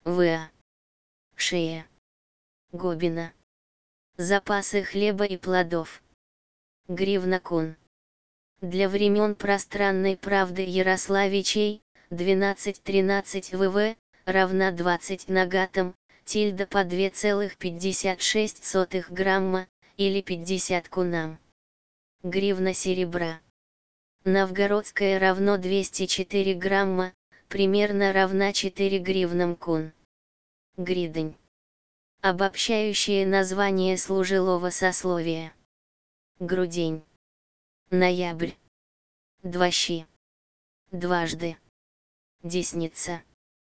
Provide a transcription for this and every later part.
В.А. Шея. Гобина. Запасы хлеба и плодов. Гривна кун. Для времен пространной правды Ярославичей, 12-13 ВВ, равна 20 нагатам, тильда по 2,56 грамма, или 50 кунам. Гривна серебра. Новгородская равно 204 грамма, примерно равна 4 гривнам кун. Гридень. Обобщающее название служилого сословия. Грудень. Ноябрь. Дващи. Дважды. Десница.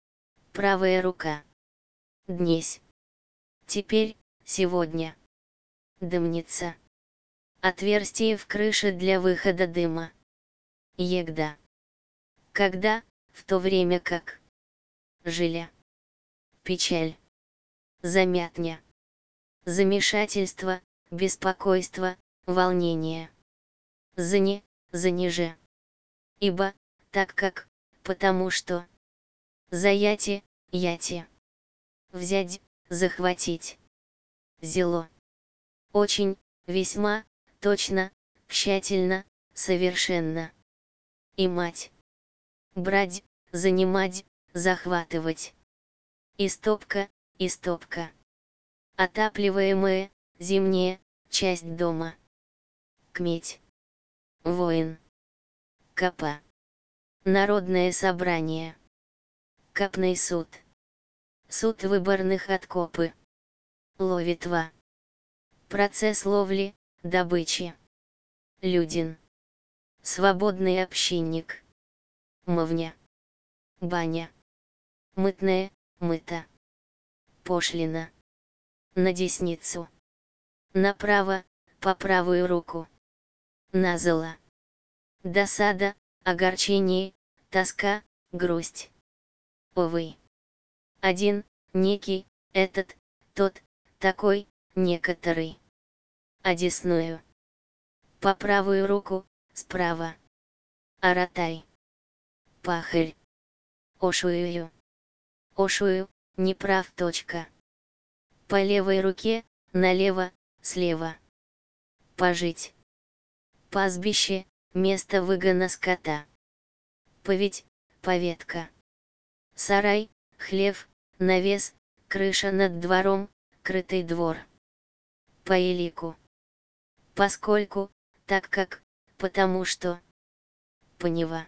Правая рука. Днесь. Теперь, сегодня. Дымница. Отверстие в крыше для выхода дыма. Егда. Когда, в то время как. Жиля. Печаль. Замятня. Замешательство, беспокойство, волнение. Зане, заниже. Ибо, так как, потому что. Заяти, яти. Взять, захватить. Зело. Очень, весьма, точно, тщательно, совершенно. И мать. Брать, занимать, захватывать. Истопка, истопка. Отапливаемая, зимняя, часть дома. Кметь. Воин. Капа. Народное собрание. Капный суд. Суд выборных откопы. Ловитва. Процесс ловли, добычи. Людин. Свободный общинник. Мовня. Баня. Мытная, мыта. Пошлина. На десницу. Направо, по правую руку. Назола. Досада, огорчение, тоска, грусть. Овый. Один, некий, этот, тот, такой, некоторый. Одесную. По правую руку, справа. Аратай. Пахарь. Ошую. Ошую, неправ. Точка. По левой руке, налево, слева. Пожить. Пастбище, место выгона скота. Поведь, поветка. Сарай, хлев, навес, крыша над двором, крытый двор. По элику. Поскольку, так как, потому что. Понева.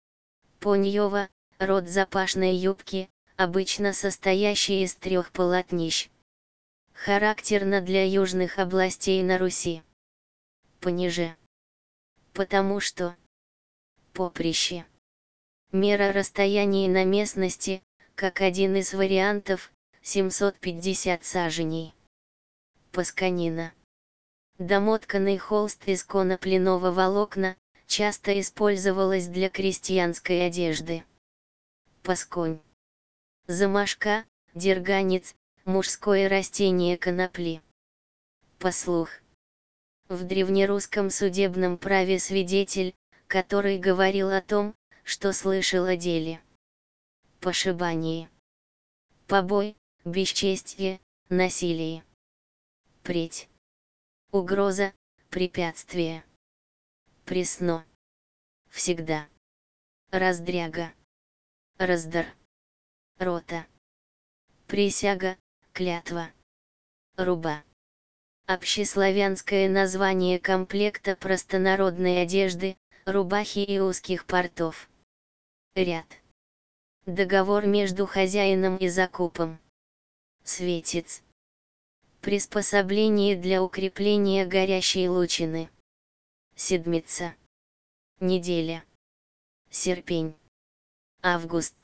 Поньева, род запашной юбки, обычно состоящий из 3 полотнищ. Характерно для южных областей на Руси. Пониже. Потому что. Поприще. Мера расстояний на местности, как один из вариантов, 750 саженей. Пасканина. Домотканный холст из конопляного волокна, часто использовалась для крестьянской одежды. Пасконь. Замашка, дерганец, мужское растение конопли. Послух. В древнерусском судебном праве свидетель, который говорил о том, что слышал о деле. Пошибание. Побой, бесчестие, насилие. Преть. Угроза, препятствие. Пресно. Всегда. Раздряга. Раздор. Рота. Присяга, клятва. Руба. Общеславянское название комплекта простонародной одежды, рубахи и узких портов. Ряд. Договор между хозяином и закупом. Светец. Приспособление для укрепления горящей лучины. Седмица. Неделя. Серпень. Август.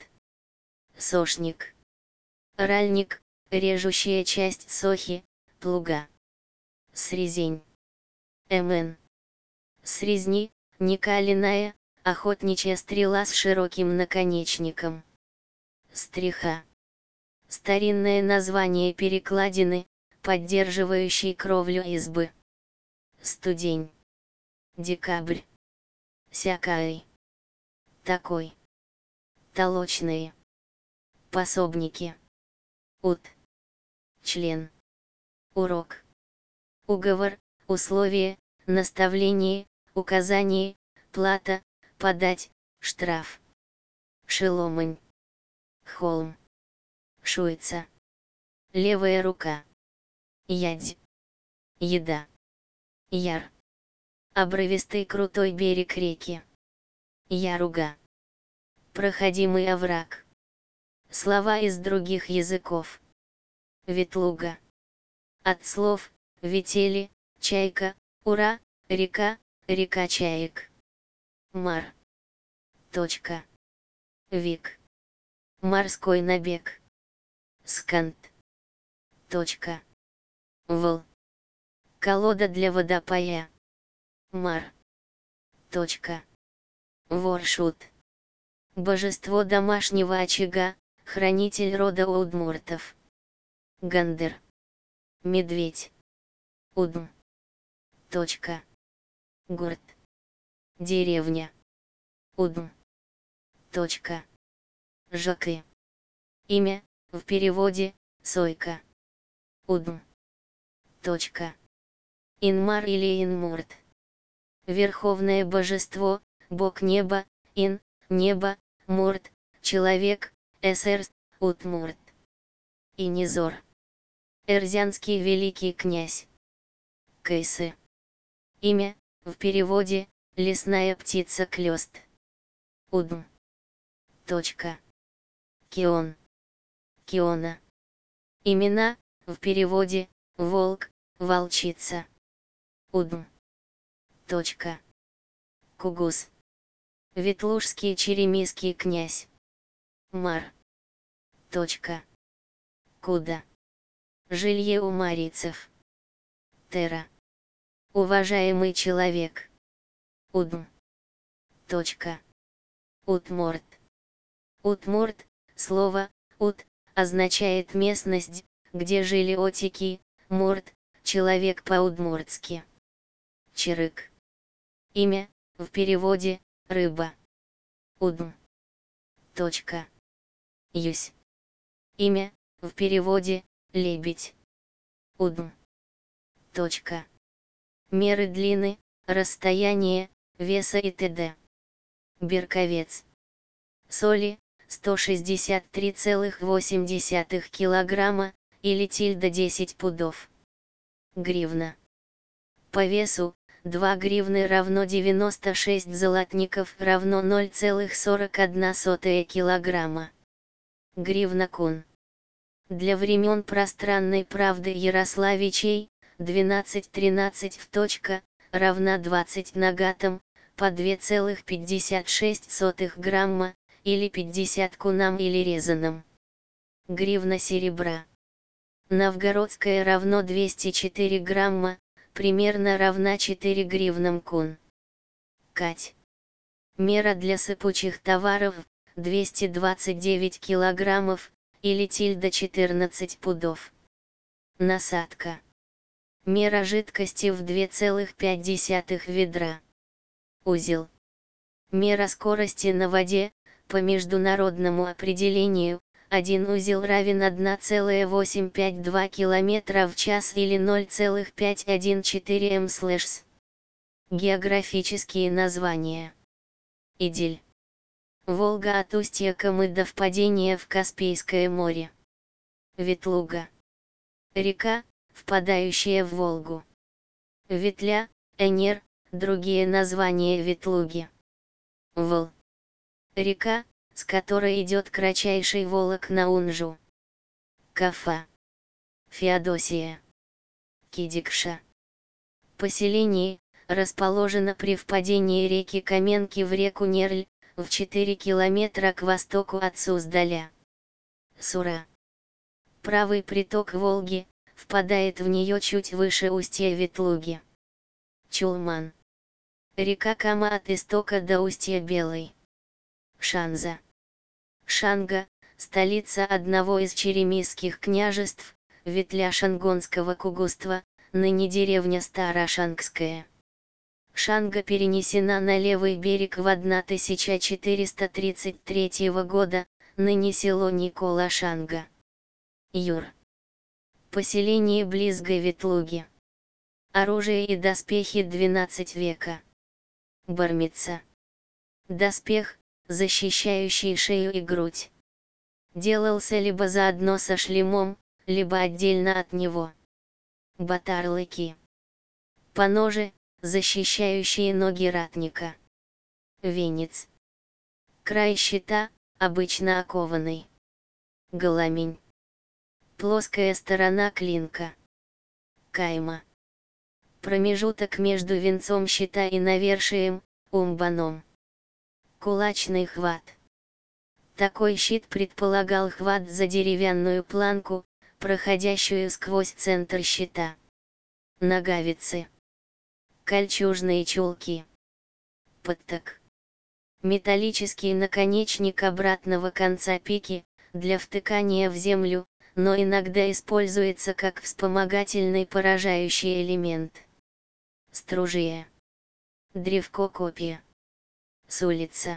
Сошник. Ральник, режущая часть сохи, плуга. Срезень. МН. Срезни, некаленная, охотничья стрела с широким наконечником. Стриха. Старинное название перекладины, поддерживающей кровлю избы. Студень. Декабрь. Сякай. Такой. Толочные. Пособники. ут, член, урок, уговор, условие, наставление, указание, плата, подать, штраф, шеломань, холм, шуйца, левая рука, ядь, еда, яр, обрывистый крутой берег реки, яруга, проходимый овраг. Слова из других языков. Ветлуга. От слов ветели, чайка, ура, река, река чаек. Мар. Точка. Вик. Морской набег. Скант. Точка. Вол. Колода для водопоя. Мар. Точка. Воршут. Божество домашнего очага, хранитель рода удмуртов. Гандер. Медведь. Удм. Точка. Гурт. Деревня. Удм. Точка. Жаки. Имя, в переводе, Сойка. Удм. Точка. Инмар или Инмурт. Верховное божество, бог неба, Ин, небо, Мурт, человек, Эсерст, Утмурт. Инизор. Эрзянский великий князь. Кайсы. Имя, в переводе, лесная птица клёст. Удм. Точка. Кион. Киона. Имена, в переводе, волк, волчица. Удм. Точка. Кугус. Ветлужский черемисский князь. Мар. Точка. Куда. Жилье у марийцев. Тера. Уважаемый человек. Удм. Точка. Утморт. Утмурт, слово «ут», означает местность, где жили отики, мурт, человек по-удмуртски. Чирык. Имя, в переводе, рыба. Удм. Точка. Юсь. Имя, в переводе, лебедь. Удм. Точка. Меры длины, расстояния, веса и т.д. Берковец. Соли, 163,8 килограмма, или тильда 10 пудов. Гривна. По весу, 2 гривны равно 96 золотников равно 0,41 килограмма. Гривна кун. Для времен пространной правды Ярославичей, 12-13 в точка, равна 20 нагатам, по 2,56 грамма, или 50 кунам или резаном. Гривна серебра. Новгородская равно 204 грамма, примерно равна 4 гривнам кун. Кать. Мера для сыпучих товаров, 229 килограммов, или тильда 14 пудов. Насадка. Мера жидкости в 2,5 ведра. Узел. Мера скорости на воде, по международному определению, 1 узел равен 1,852 км в час или 0,514 м/с. Географические названия. Идиль. Волга от устья Камы до впадения в Каспийское море. Ветлуга. Река, впадающая в Волгу. Ветля, Энер, другие названия Ветлуги. Вол. Река, с которой идет кратчайший Волок на Унжу. Кафа. Феодосия. Кидикша. Поселение, расположено при впадении реки Каменки в реку Нерль, в 4 километра к востоку от Суздаля. Сура. Правый приток Волги, впадает в нее чуть выше устья Ветлуги. Чулман. Река Кама от истока до устья Белой. Шанза. Шанга, столица одного из черемисских княжеств, ветля Шангонского кугуства, ныне деревня Старошангская. Шанга перенесена на левый берег в 1433 года, ныне село Никола Шанга. Юр. Поселение близ Ветлуги. Оружие и доспехи 12 века. Бармица. Доспех, защищающий шею и грудь. Делался либо заодно со шлемом, либо отдельно от него. Батарлыки. Поножи, защищающие ноги ратника. Венец. Край щита, обычно окованный. Голомень. Плоская сторона клинка. Кайма. Промежуток между венцом щита и навершием, умбаном. Кулачный хват. Такой щит предполагал хват за деревянную планку, проходящую сквозь центр щита. Нагавицы. Кольчужные чулки. Подток. Металлический наконечник обратного конца пики, для втыкания в землю, но иногда используется как вспомогательный поражающий элемент. Стружие. Древко-копье. Сулица.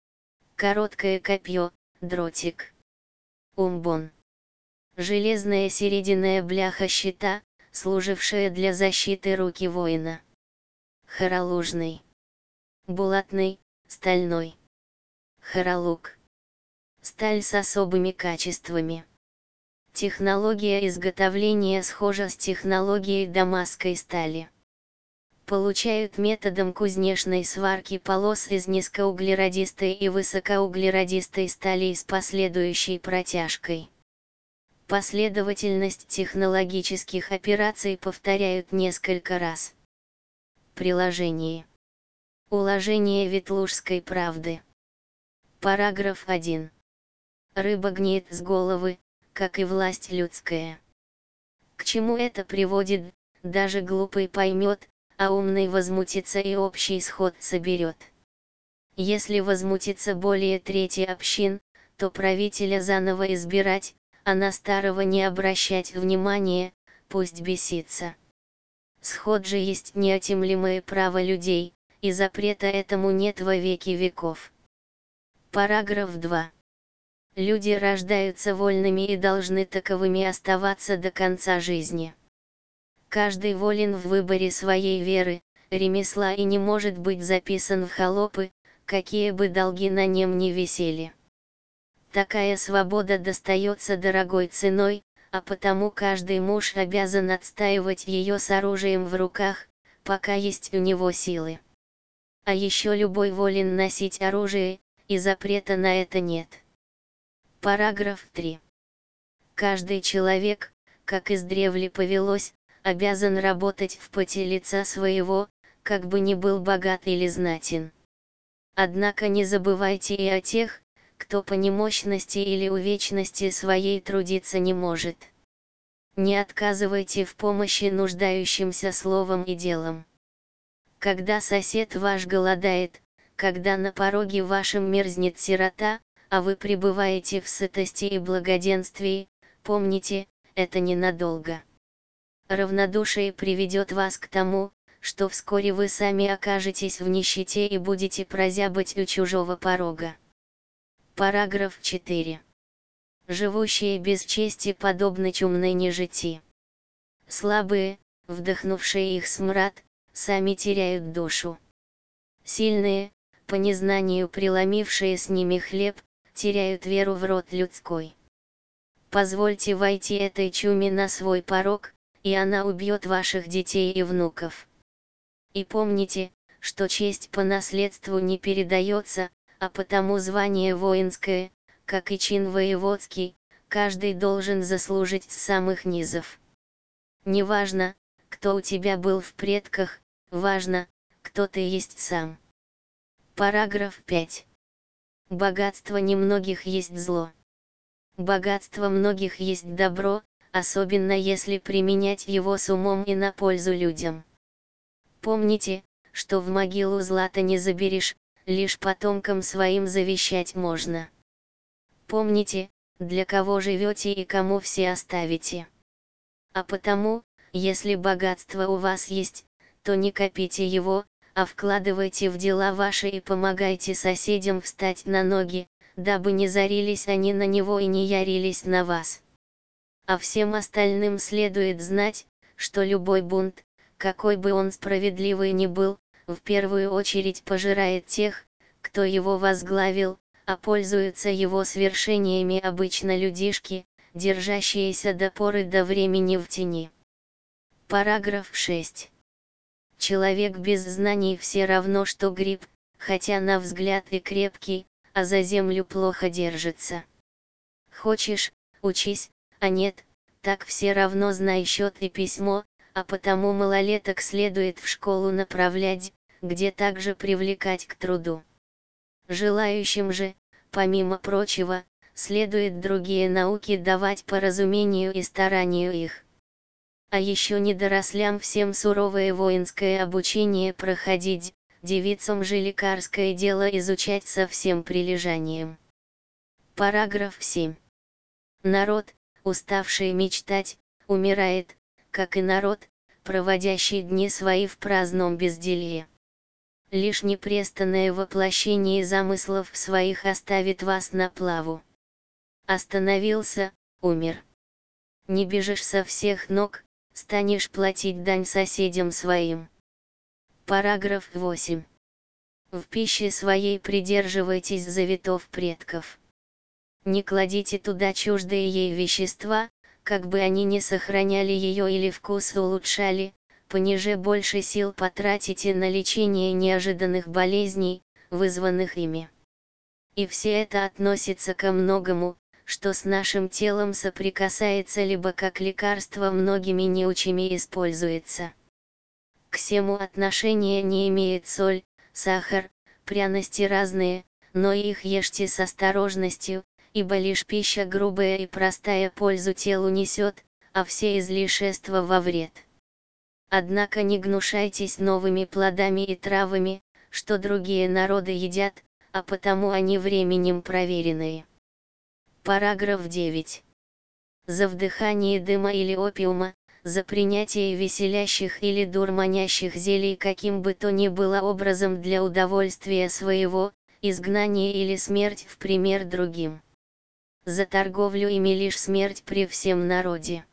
Короткое копье, дротик. Умбон. Железная серединная бляха щита, служившая для защиты руки воина. Хоролужный. Булатный, стальной. Хоролук. Сталь с особыми качествами. Технология изготовления схожа с технологией дамасской стали. Получают методом кузнечной сварки полос из низкоуглеродистой и высокоуглеродистой стали с последующей протяжкой. Последовательность технологических операций повторяют несколько раз. Приложение. Уложение Ветлужской правды. Параграф 1. Рыба гниет с головы, как и власть людская. К чему это приводит, даже глупый поймет, а умный возмутится и общий сход соберет. Если возмутится более трети общин, то правителя заново избирать, а на старого не обращать внимания, пусть бесится. Сход же есть неотъемлемое право людей, и запрета этому нет во веки веков. Параграф 2. Люди рождаются вольными и должны таковыми оставаться до конца жизни. Каждый волен в выборе своей веры, ремесла и не может быть записан в холопы, какие бы долги на нем ни висели. Такая свобода достается дорогой ценой, а потому каждый муж обязан отстаивать ее с оружием в руках, пока есть у него силы. А еще любой волен носить оружие, и запрета на это нет. Параграф 3. Каждый человек, как издревле повелось, обязан работать в поте лица своего, как бы ни был богат или знатен. Однако не забывайте и о тех, кто по немощности или увечности своей трудиться не может. Не отказывайте в помощи нуждающимся словом и делом. Когда сосед ваш голодает, когда на пороге вашем мерзнет сирота, а вы пребываете в сытости и благоденствии, помните, это ненадолго. Равнодушие приведет вас к тому, что вскоре вы сами окажетесь в нищете и будете прозябать у чужого порога. Параграф 4. Живущие без чести подобны чумной нежити. Слабые, вдохнувшие их смрад, сами теряют душу. Сильные, по незнанию преломившие с ними хлеб, теряют веру в род людской. Позвольте войти этой чуме на свой порог, и она убьет ваших детей и внуков. И помните, что честь по наследству не передается, а потому звание воинское, как и чин воеводский, каждый должен заслужить с самых низов. Неважно, кто у тебя был в предках, важно, кто ты есть сам. Параграф 5. Богатство немногих есть зло. Богатство многих есть добро, особенно если применять его с умом и на пользу людям. Помните, что в могилу злато не заберешь, лишь потомкам своим завещать можно. Помните, для кого живете и кому все оставите. А потому, если богатство у вас есть, то не копите его, а вкладывайте в дела ваши и помогайте соседям встать на ноги, дабы не зарились они на него и не ярились на вас. а всем остальным следует знать, что любой бунт, какой бы он справедливый ни был, в первую очередь пожирает тех, кто его возглавил, а пользуются его свершениями обычно людишки, держащиеся до поры до времени в тени. Параграф 6. Человек без знаний все равно что гриб, хотя на взгляд и крепкий, а за землю плохо держится. Хочешь, учись, а нет, так все равно знай счет и письмо, а потому малолеток следует в школу направлять, где также привлекать к труду. Желающим же, помимо прочего, следует другие науки давать по разумению и старанию их. А еще недорослям всем суровое воинское обучение проходить, девицам же лекарское дело изучать со всем прилежанием. Параграф 7. Народ, уставший мечтать, умирает, как и народ, проводящий дни свои в праздном безделье. Лишь непрестанное воплощение замыслов своих оставит вас на плаву. Остановился, умер. Не бежишь со всех ног, станешь платить дань соседям своим. Параграф 8. В пище своей придерживайтесь заветов предков. Не кладите туда чуждые ей вещества, как бы они ни сохраняли ее или вкус улучшали, пониже больше сил потратите на лечение неожиданных болезней, вызванных ими. И все это относится ко многому, что с нашим телом соприкасается либо как лекарство многими неучими используется. К всему отношения не имеет соль, сахар, пряности разные, но их ешьте с осторожностью, ибо лишь пища грубая и простая пользу телу несет, а все излишества во вред. Однако не гнушайтесь новыми плодами и травами, что другие народы едят, а потому они временем проверенные. Параграф 9. За вдыхание дыма или опиума, за принятие веселящих или дурманящих зелий каким бы то ни было образом для удовольствия своего, изгнание или смерть в пример другим. За торговлю ими лишь смерть при всем народе.